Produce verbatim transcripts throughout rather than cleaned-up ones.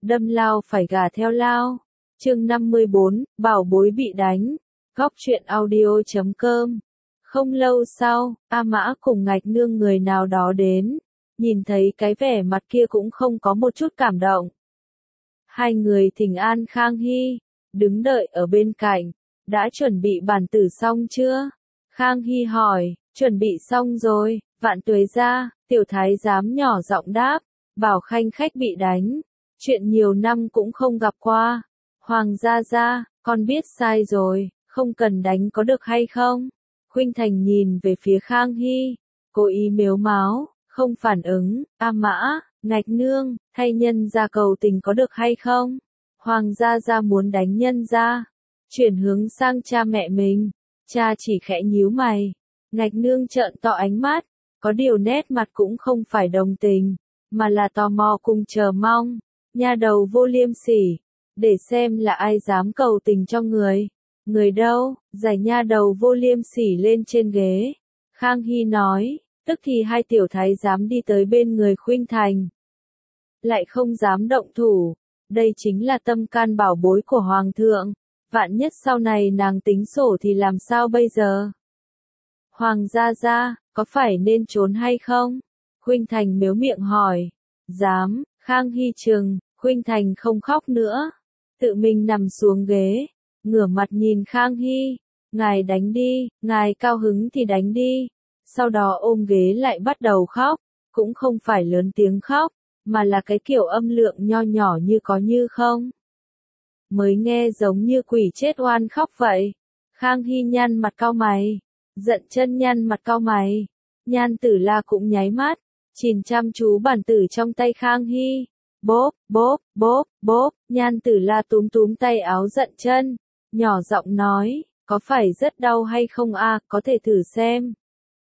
đâm lao phải gà theo lao. Chương năm mươi bốn, bảo bối bị đánh. Góc truyện audio chấm com. Không lâu sau, A Mã cùng Ngạch Nương người nào đó đến, nhìn thấy cái vẻ mặt kia cũng không có một chút cảm động. Hai người thỉnh an Khang Hy, đứng đợi ở bên cạnh, đã chuẩn bị bàn tử xong chưa? Khang Hy hỏi, chuẩn bị xong rồi, Vạn Tuế ra, tiểu thái giám nhỏ giọng đáp, bảo khanh khách bị đánh, chuyện nhiều năm cũng không gặp qua. Hoàng gia gia, con biết sai rồi, không cần đánh có được hay không? Khuynh Thành nhìn về phía Khang Hy, cố ý mếu máo, không phản ứng. A Mã, Ngạch Nương, thay nhân gia cầu tình có được hay không? Hoàng gia gia muốn đánh nhân gia. Chuyển hướng sang cha mẹ mình, cha chỉ khẽ nhíu mày. Ngạch Nương trợn to ánh mắt, có điều nét mặt cũng không phải đồng tình, mà là tò mò cùng chờ mong. Nha đầu vô liêm sỉ, để xem là ai dám cầu tình cho người. Người đâu? Giải nha đầu vô liêm sỉ lên trên ghế. Khang Hy nói, tức thì hai tiểu thái dám đi tới bên người Khuynh Thành. Lại không dám động thủ, đây chính là tâm can bảo bối của Hoàng thượng. Vạn nhất sau này nàng tính sổ thì làm sao bây giờ? Hoàng gia gia, có phải nên trốn hay không? Khuynh Thành mếu miệng hỏi. Dám. Khang Hy trừng. Khuynh Thành không khóc nữa, tự mình nằm xuống ghế, ngửa mặt nhìn Khang Hy. Ngài đánh đi, ngài cao hứng thì đánh đi. Sau đó ôm ghế lại bắt đầu khóc, cũng không phải lớn tiếng khóc, mà là cái kiểu âm lượng nho nhỏ như có như không. Mới nghe giống như quỷ chết oan khóc vậy. Khang Hy nhăn mặt cau mày, Dận Chân nhăn mặt cau mày, Nhan Tử La cũng nháy mắt, nhìn chăm chú bản tử trong tay Khang Hy. Bốp, bốp, bốp, bốp, Nhan Tử La túm túm tay áo Dận Chân, nhỏ giọng nói, có phải rất đau hay không a, à, có thể thử xem.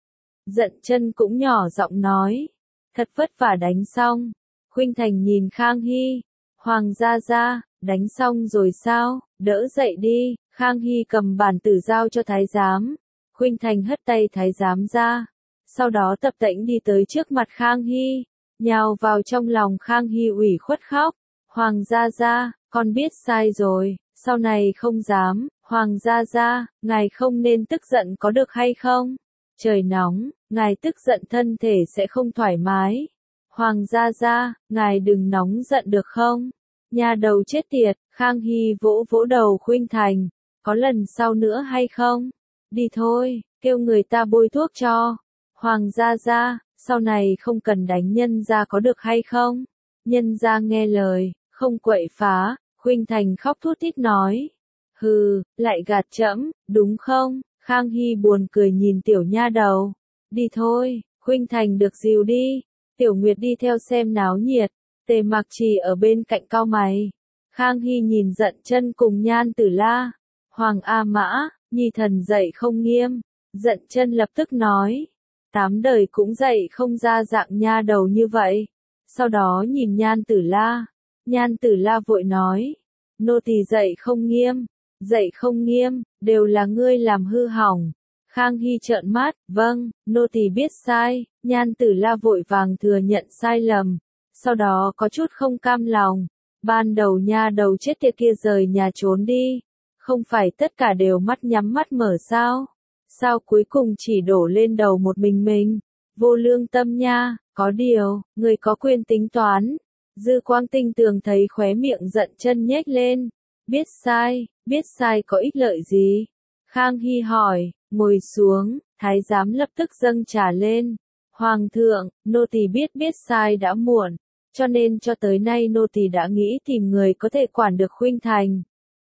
Dận Chân cũng nhỏ giọng nói, thật vất vả đánh xong. Khuynh Thành nhìn Khang Hy, Hoàng gia gia, đánh xong rồi sao, đỡ dậy đi. Khang Hy cầm bản tử giao cho thái giám. Khuynh Thành hất tay thái giám ra, sau đó tập tễnh đi tới trước mặt Khang Hy, nhào vào trong lòng Khang Hy ủy khuất khóc. Hoàng gia gia, con biết sai rồi, sau này không dám. Hoàng gia gia, ngài không nên tức giận có được hay không? Trời nóng, ngài tức giận thân thể sẽ không thoải mái. Hoàng gia gia, ngài đừng nóng giận được không? Nhà đầu chết tiệt. Khang Hy vỗ vỗ đầu Khuynh Thành, có lần sau nữa hay không? Đi thôi, kêu người ta bôi thuốc cho. Hoàng gia gia, sau này không cần đánh nhân gia có được hay không? Nhân gia nghe lời, không quậy phá. Khuynh Thành khóc thút thít nói. Hừ, lại gạt trẫm, đúng không? Khang Hy buồn cười nhìn tiểu nha đầu. Đi thôi, Khuynh Thành được dìu đi. Tiểu Nguyệt đi theo xem náo nhiệt. Tề Mặc Trì ở bên cạnh cau mày. Khang Hy nhìn Dận Chân cùng Nhan Tử La. Hoàng A Mã, nhi thần dạy không nghiêm. Dận Chân lập tức nói. Tám đời cũng dạy không ra dạng nha đầu như vậy. Sau đó nhìn Nhan Tử La. Nhan Tử La vội nói. Nô tỳ dạy không nghiêm. Dạy không nghiêm, đều là ngươi làm hư hỏng. Khang Hy trợn mắt, vâng, nô tỳ biết sai. Nhan Tử La vội vàng thừa nhận sai lầm. Sau đó có chút không cam lòng. Ban đầu nha đầu chết tiệt kia rời nhà trốn đi. Không phải tất cả đều mắt nhắm mắt mở sao? Sao cuối cùng chỉ đổ lên đầu một mình mình? Vô lương tâm nha, có điều, người có quyền tính toán. Dư Quang Tinh Tường thấy khóe miệng Dận Chân nhếch lên. Biết sai, biết sai có ích lợi gì? Khang Hy hỏi, ngồi xuống, thái giám lập tức dâng trà lên. Hoàng thượng, nô tỳ biết biết sai đã muộn, cho nên cho tới nay nô tỳ đã nghĩ tìm người có thể quản được Khuynh Thành.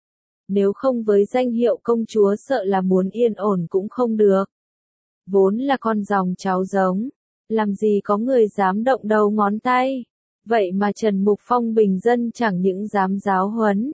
Nếu không với danh hiệu công chúa sợ là muốn yên ổn cũng không được. Vốn là con dòng cháu giống, làm gì có người dám động đầu ngón tay. Vậy mà Trần Mục Phong bình dân chẳng những dám giáo huấn,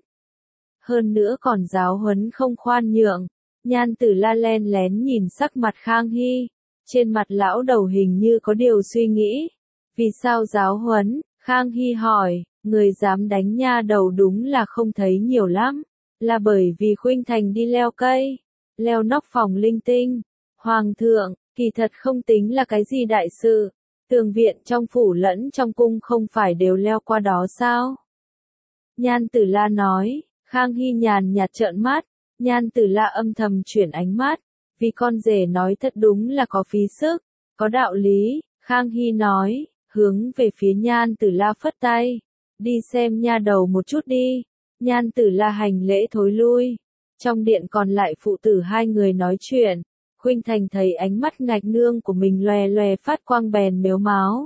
hơn nữa còn giáo huấn không khoan nhượng. Nhan Tử La len lén nhìn sắc mặt Khang Hy, trên mặt lão đầu hình như có điều suy nghĩ. Vì sao giáo huấn? Khang Hy hỏi, người dám đánh nha đầu đúng là không thấy nhiều lắm, là bởi vì Khuynh Thành đi leo cây, leo nóc phòng linh tinh. Hoàng thượng, kỳ thật không tính là cái gì đại sự, tường viện trong phủ lẫn trong cung không phải đều leo qua đó sao? Nhan Tử La nói. Khang Hy nhàn nhạt trợn mắt, Nhan Tử La âm thầm chuyển ánh mắt, vì con rể nói thật đúng là có phí sức, có đạo lý, Khang Hy nói, hướng về phía Nhan Tử La phất tay, đi xem nha đầu một chút đi, Nhan Tử La hành lễ thối lui, trong điện còn lại phụ tử hai người nói chuyện, Khuynh Thành thấy ánh mắt Ngạch Nương của mình loè loè phát quang bèn mếu máo.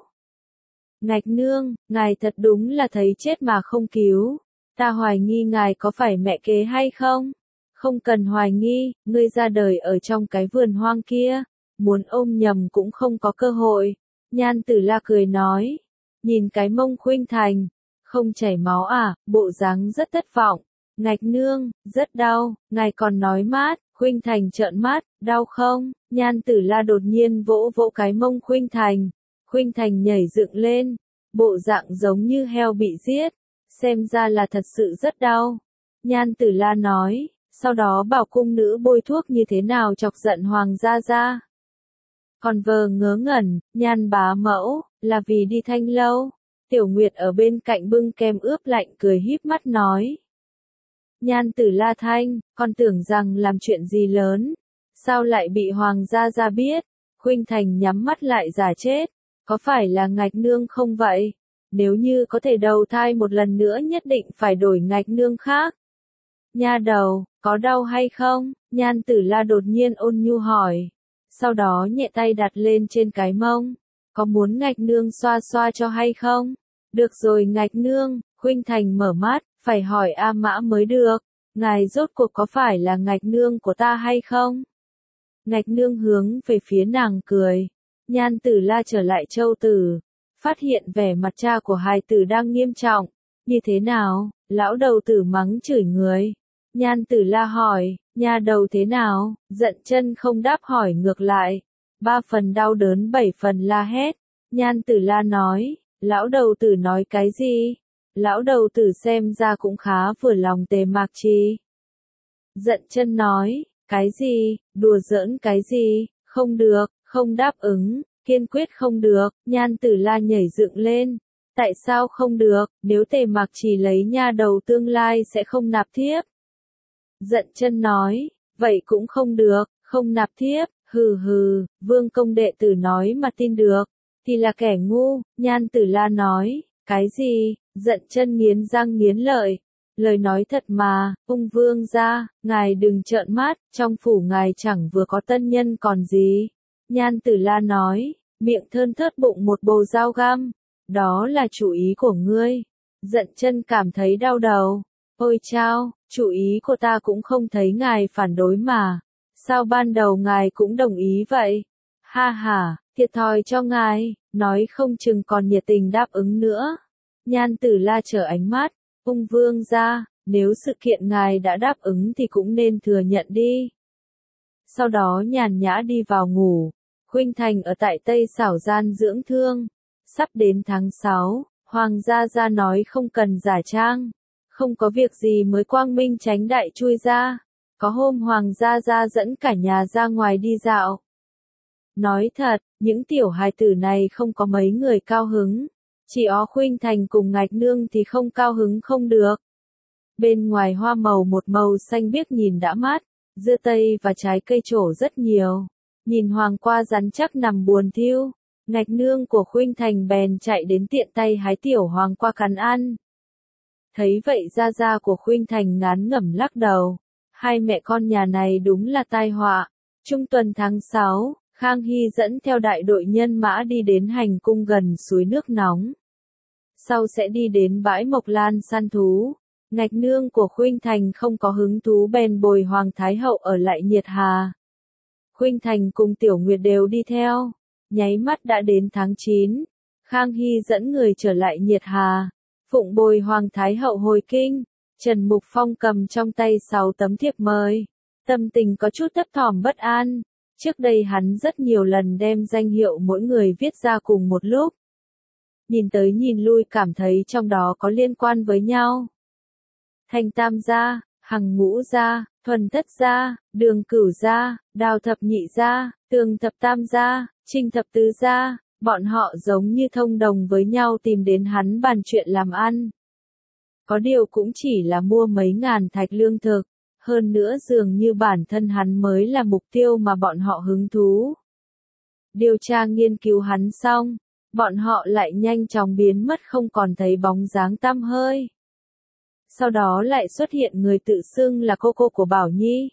Ngạch Nương, ngài thật đúng là thấy chết mà không cứu. Ta hoài nghi ngài có phải mẹ kế hay không? Không cần hoài nghi, ngươi ra đời ở trong cái vườn hoang kia, muốn ôm nhầm cũng không có cơ hội. Nhan Tử La cười nói, nhìn cái mông Khuynh Thành, không chảy máu à, bộ dáng rất thất vọng. Ngạch Nương, rất đau, ngài còn nói mát, Khuynh Thành trợn mắt, đau không? Nhan Tử La đột nhiên vỗ vỗ cái mông Khuynh Thành, Khuynh Thành nhảy dựng lên, bộ dạng giống như heo bị giết. Xem ra là thật sự rất đau. Nhan Tử La nói, sau đó bảo cung nữ bôi thuốc như thế nào chọc giận Hoàng gia gia. Còn vờ ngớ ngẩn, Nhan bá mẫu, là vì đi Thanh lâu. Tiểu Nguyệt ở bên cạnh bưng kem ướp lạnh cười híp mắt nói. Nhan Tử La thanh, con tưởng rằng làm chuyện gì lớn. Sao lại bị Hoàng gia gia biết? Khuynh Thành nhắm mắt lại giả chết. Có phải là Ngạch Nương không vậy? Nếu như có thể đầu thai một lần nữa nhất định phải đổi Ngạch Nương khác. Nha đầu, có đau hay không? Nhan Tử La đột nhiên ôn nhu hỏi. Sau đó nhẹ tay đặt lên trên cái mông. Có muốn Ngạch Nương xoa xoa cho hay không? Được rồi Ngạch Nương, Khuynh Thành mở mắt, phải hỏi A Mã mới được. Ngài rốt cuộc có phải là Ngạch Nương của ta hay không? Ngạch Nương hướng về phía nàng cười. Nhan Tử La trở lại Châu Tử. Phát hiện vẻ mặt cha của hài tử đang nghiêm trọng. Như thế nào? Lão đầu tử mắng chửi người. Nhan Tử La hỏi, nha đầu thế nào? Giận chân không đáp hỏi ngược lại. Ba phần đau đớn bảy phần la hét. Nhan Tử La nói, lão đầu tử nói cái gì? Lão đầu tử xem ra cũng khá vừa lòng Tề Mạc Trì. Giận chân nói, cái gì? Đùa giỡn cái gì? Không được, không đáp ứng. Kiên quyết không được, Nhan Tử La nhảy dựng lên. Tại sao không được, nếu Tề Mạc Trì lấy nha đầu tương lai sẽ không nạp thiếp. Giận chân nói, vậy cũng không được, không nạp thiếp, hừ hừ, vương công đệ tử nói mà tin được, thì là kẻ ngu, Nhan Tử La nói, cái gì, giận chân nghiến răng nghiến lợi. Lời nói thật mà, ung vương gia, ngài đừng trợn mắt, trong phủ ngài chẳng vừa có tân nhân còn gì. Nhan Tử La nói, miệng thơn thớt bụng một bầu dao găm. Đó là chủ ý của ngươi. Giận chân cảm thấy đau đầu. Ôi chao, chủ ý của ta cũng không thấy ngài phản đối mà. Sao ban đầu ngài cũng đồng ý vậy? Ha ha, thiệt thòi cho ngài, nói không chừng còn nhiệt tình đáp ứng nữa. Nhan Tử La trở ánh mắt, ung vương ra, nếu sự kiện ngài đã đáp ứng thì cũng nên thừa nhận đi. Sau đó nhàn nhã đi vào ngủ. Khuynh Thành ở tại Tây Xảo Gian dưỡng thương. Sắp đến tháng sáu, Hoàng gia gia nói không cần giả trang. Không có việc gì mới quang minh tránh đại chui ra. Có hôm Hoàng gia gia dẫn cả nhà ra ngoài đi dạo. Nói thật, những tiểu hài tử này không có mấy người cao hứng. Chỉ có Khuynh Thành cùng Ngạch Nương thì không cao hứng không được. Bên ngoài hoa màu một màu xanh biếc nhìn đã mát. Dưa tây và trái cây trổ rất nhiều. Nhìn hoàng qua rắn chắc nằm buồn thiu. Ngạch Nương của Khuynh Thành bèn chạy đến tiện tay hái tiểu hoàng qua cắn ăn. Thấy vậy gia gia của Khuynh Thành ngán ngẩm lắc đầu. Hai mẹ con nhà này đúng là tai họa. Trung tuần tháng sáu, Khang Hy dẫn theo đại đội nhân mã đi đến hành cung gần suối nước nóng. Sau sẽ đi đến bãi Mộc Lan săn thú. Ngạch Nương của Khuynh Thành không có hứng thú bèn bồi Hoàng Thái Hậu ở lại Nhiệt Hà. Khuynh Thành cùng Tiểu Nguyệt đều đi theo. Nháy mắt đã đến tháng chín. Khang Hy dẫn người trở lại Nhiệt Hà. Phụng bồi Hoàng Thái Hậu hồi kinh. Trần Mục Phong cầm trong tay sáu tấm thiệp mời. Tâm tình có chút thấp thỏm bất an. Trước đây hắn rất nhiều lần đem danh hiệu mỗi người viết ra cùng một lúc. Nhìn tới nhìn lui cảm thấy trong đó có liên quan với nhau. Thanh Tam gia, Hằng Ngũ gia, Thuần Thất gia, Đường Cửu gia, Đào Thập Nhị gia, Tường Thập Tam gia, Trinh Thập Tứ gia, bọn họ giống như thông đồng với nhau tìm đến hắn bàn chuyện làm ăn. Có điều cũng chỉ là mua mấy ngàn thạch lương thực, hơn nữa dường như bản thân hắn mới là mục tiêu mà bọn họ hứng thú. Điều tra nghiên cứu hắn xong, bọn họ lại nhanh chóng biến mất không còn thấy bóng dáng tăm hơi. Sau đó lại xuất hiện người tự xưng là cô cô của Bảo Nhi.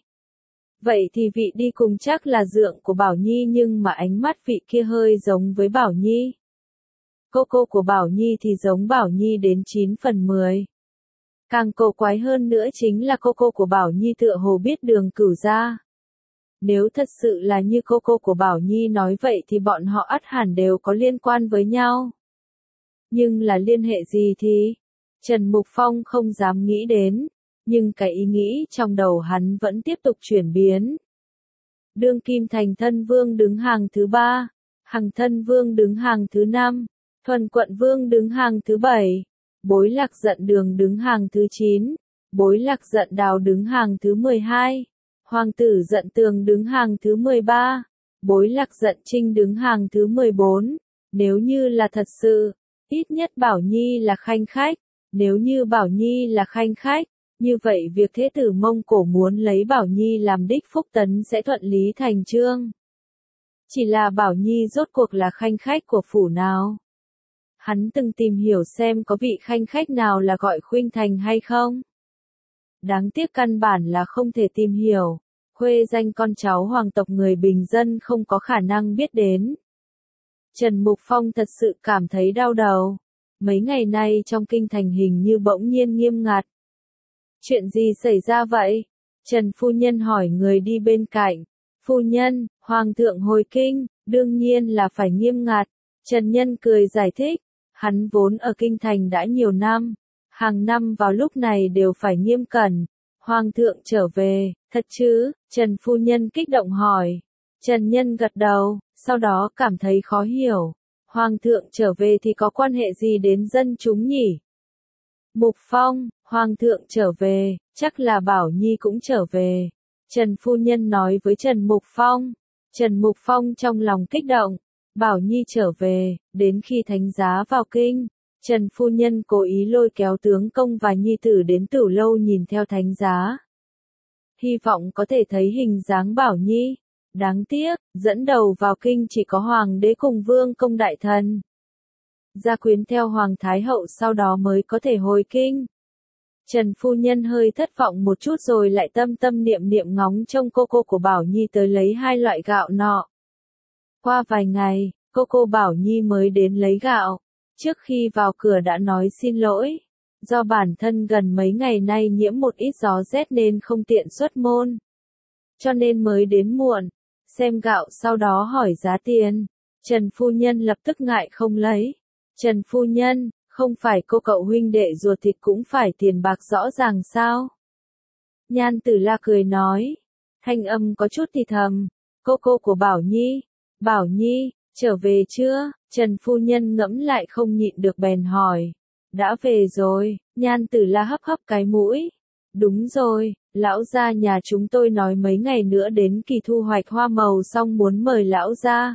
Vậy thì vị đi cùng chắc là dượng của Bảo Nhi, nhưng mà ánh mắt vị kia hơi giống với Bảo Nhi. Cô cô của Bảo Nhi thì giống Bảo Nhi đến chín phần mười. Càng cổ quái hơn nữa chính là cô cô của Bảo Nhi tựa hồ biết Đường Cửu ra. Nếu thật sự là như cô cô của Bảo Nhi nói vậy thì bọn họ ắt hẳn đều có liên quan với nhau. Nhưng là liên hệ gì thì Trần Mục Phong không dám nghĩ đến, nhưng cái ý nghĩ trong đầu hắn vẫn tiếp tục chuyển biến. Đương kim thành thân vương đứng hàng thứ ba, hằng thân vương đứng hàng thứ năm, thuần quận vương đứng hàng thứ bảy, bối lạc giận đường đứng hàng thứ chín, bối lạc giận đào đứng hàng thứ mười hai, hoàng tử giận tường đứng hàng thứ mười ba, bối lạc giận trinh đứng hàng thứ mười bốn. Nếu như là thật sự, ít nhất Bảo Nhi là khanh khách, nếu như Bảo Nhi là khanh khách, như vậy việc thế tử Mông Cổ muốn lấy Bảo Nhi làm đích phúc tấn sẽ thuận lý thành chương. Chỉ là Bảo Nhi rốt cuộc là khanh khách của phủ nào? Hắn từng tìm hiểu xem có vị khanh khách nào là gọi Khuynh Thành hay không? Đáng tiếc căn bản là không thể tìm hiểu, khuê danh con cháu hoàng tộc người bình dân không có khả năng biết đến. Trần Mục Phong thật sự cảm thấy đau đầu. Mấy ngày nay trong kinh thành hình như bỗng nhiên nghiêm ngặt. Chuyện gì xảy ra vậy? Trần phu nhân hỏi người đi bên cạnh. Phu nhân, hoàng thượng hồi kinh, đương nhiên là phải nghiêm ngặt. Trần Nhân cười giải thích. Hắn vốn ở kinh thành đã nhiều năm. Hàng năm vào lúc này đều phải nghiêm cẩn. Hoàng thượng trở về, thật chứ? Trần phu nhân kích động hỏi. Trần Nhân gật đầu, sau đó cảm thấy khó hiểu. Hoàng thượng trở về thì có quan hệ gì đến dân chúng nhỉ? Mục Phong, Hoàng thượng trở về, chắc là Bảo Nhi cũng trở về. Trần phu nhân nói với Trần Mục Phong. Trần Mục Phong trong lòng kích động. Bảo Nhi trở về, đến khi thánh giá vào kinh, Trần phu nhân cố ý lôi kéo tướng công và nhi tử đến Tử Lâu nhìn theo thánh giá. Hy vọng có thể thấy hình dáng Bảo Nhi. Đáng tiếc, dẫn đầu vào kinh chỉ có Hoàng đế cùng Vương công đại thần. Gia quyến theo Hoàng Thái hậu sau đó mới có thể hồi kinh. Trần phu nhân hơi thất vọng một chút rồi lại tâm tâm niệm niệm ngóng trông cô cô của Bảo Nhi tới lấy hai loại gạo nọ. Qua vài ngày, cô cô Bảo Nhi mới đến lấy gạo. Trước khi vào cửa đã nói xin lỗi. Do bản thân gần mấy ngày nay nhiễm một ít gió rét nên không tiện xuất môn. Cho nên mới đến muộn. Xem gạo sau đó hỏi giá tiền. Trần phu nhân lập tức ngại không lấy. Trần phu nhân, không phải cô cậu huynh đệ ruột thịt cũng phải tiền bạc rõ ràng sao? Nhan Tử La cười nói. Thanh âm có chút thì thầm. Cô cô của Bảo Nhi. Bảo Nhi, trở về chưa? Trần phu nhân ngẫm lại không nhịn được bèn hỏi. Đã về rồi. Nhan Tử La hấp hấp cái mũi. Đúng rồi, lão gia nhà chúng tôi nói mấy ngày nữa đến kỳ thu hoạch hoa màu xong muốn mời lão gia.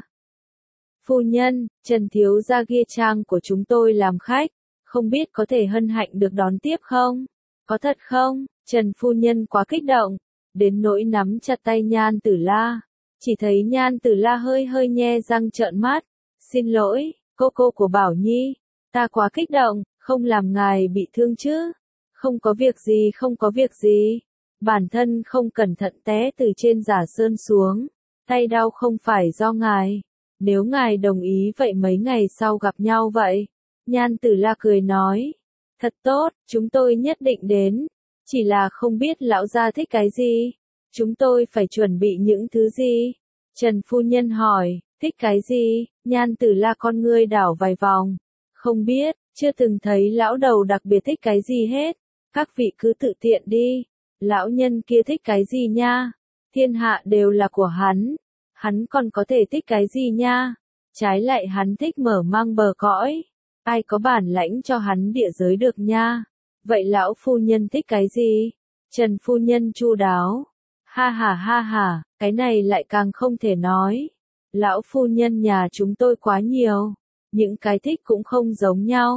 Phu nhân, Trần thiếu gia ghia trang của chúng tôi làm khách, không biết có thể hân hạnh được đón tiếp không? Có thật không? Trần phu nhân quá kích động, đến nỗi nắm chặt tay Nhan Tử La. Chỉ thấy Nhan Tử La hơi hơi nhe răng trợn mắt. Xin lỗi, cô cô của Bảo Nhi, ta quá kích động, không làm ngài bị thương chứ? Không có việc gì, không có việc gì. Bản thân không cẩn thận té từ trên giả sơn xuống. Tay đau không phải do ngài. Nếu ngài đồng ý vậy mấy ngày sau gặp nhau vậy. Nhan Tử La cười nói. Thật tốt, chúng tôi nhất định đến. Chỉ là không biết lão gia thích cái gì. Chúng tôi phải chuẩn bị những thứ gì? Trần phu nhân hỏi, thích cái gì? Nhan Tử La con ngươi đảo vài vòng. Không biết, chưa từng thấy lão đầu đặc biệt thích cái gì hết. Các vị cứ tự tiện đi. Lão nhân kia thích cái gì nha? Thiên hạ đều là của hắn. Hắn còn có thể thích cái gì nha? Trái lại hắn thích mở mang bờ cõi. Ai có bản lãnh cho hắn địa giới được nha? Vậy lão phu nhân thích cái gì? Trần phu nhân chu đáo. Ha ha ha ha, cái này lại càng không thể nói. Lão phu nhân nhà chúng tôi quá nhiều. Những cái thích cũng không giống nhau.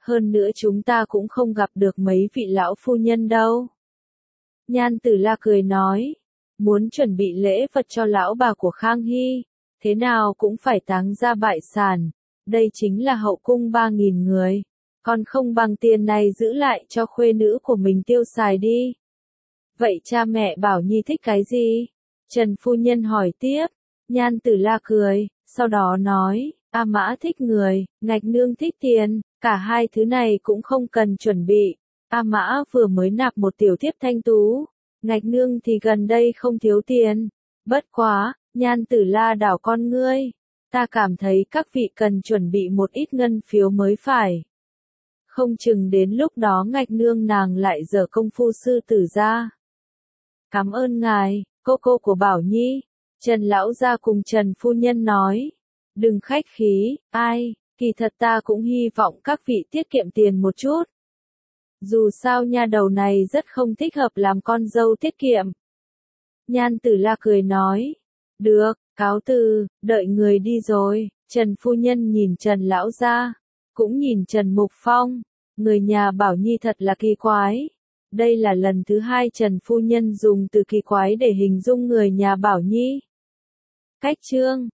Hơn nữa chúng ta cũng không gặp được mấy vị lão phu nhân đâu. Nhan Tử La cười nói, muốn chuẩn bị lễ vật cho lão bà của Khang Hy, thế nào cũng phải táng ra bại sản, đây chính là hậu cung ba nghìn người, còn không bằng tiền này giữ lại cho khuê nữ của mình tiêu xài đi. Vậy cha mẹ Bảo Nhi thích cái gì? Trần phu nhân hỏi tiếp. Nhan Tử La cười, sau đó nói, A Mã thích người, Ngạch Nương thích tiền, cả hai thứ này cũng không cần chuẩn bị. A Mã vừa mới nạp một tiểu thiếp thanh tú, Ngạch Nương thì gần đây không thiếu tiền. Bất quá, Nhan Tử La đảo con ngươi, ta cảm thấy các vị cần chuẩn bị một ít ngân phiếu mới phải. Không chừng đến lúc đó Ngạch Nương nàng lại dở công phu sư tử ra. Cảm ơn ngài, cô cô của Bảo Nhi. Trần lão gia cùng Trần phu nhân nói, đừng khách khí, ai, kỳ thật ta cũng hy vọng các vị tiết kiệm tiền một chút. Dù sao nha đầu này rất không thích hợp làm con dâu tiết kiệm. Nhan Tử La cười nói, được, cáo từ, đợi người đi rồi. Trần phu nhân nhìn Trần lão gia, cũng nhìn Trần Mục Phong, người nhà Bảo Nhi thật là kỳ quái. Đây là lần thứ hai Trần phu nhân dùng từ kỳ quái để hình dung người nhà Bảo Nhi. Cách chương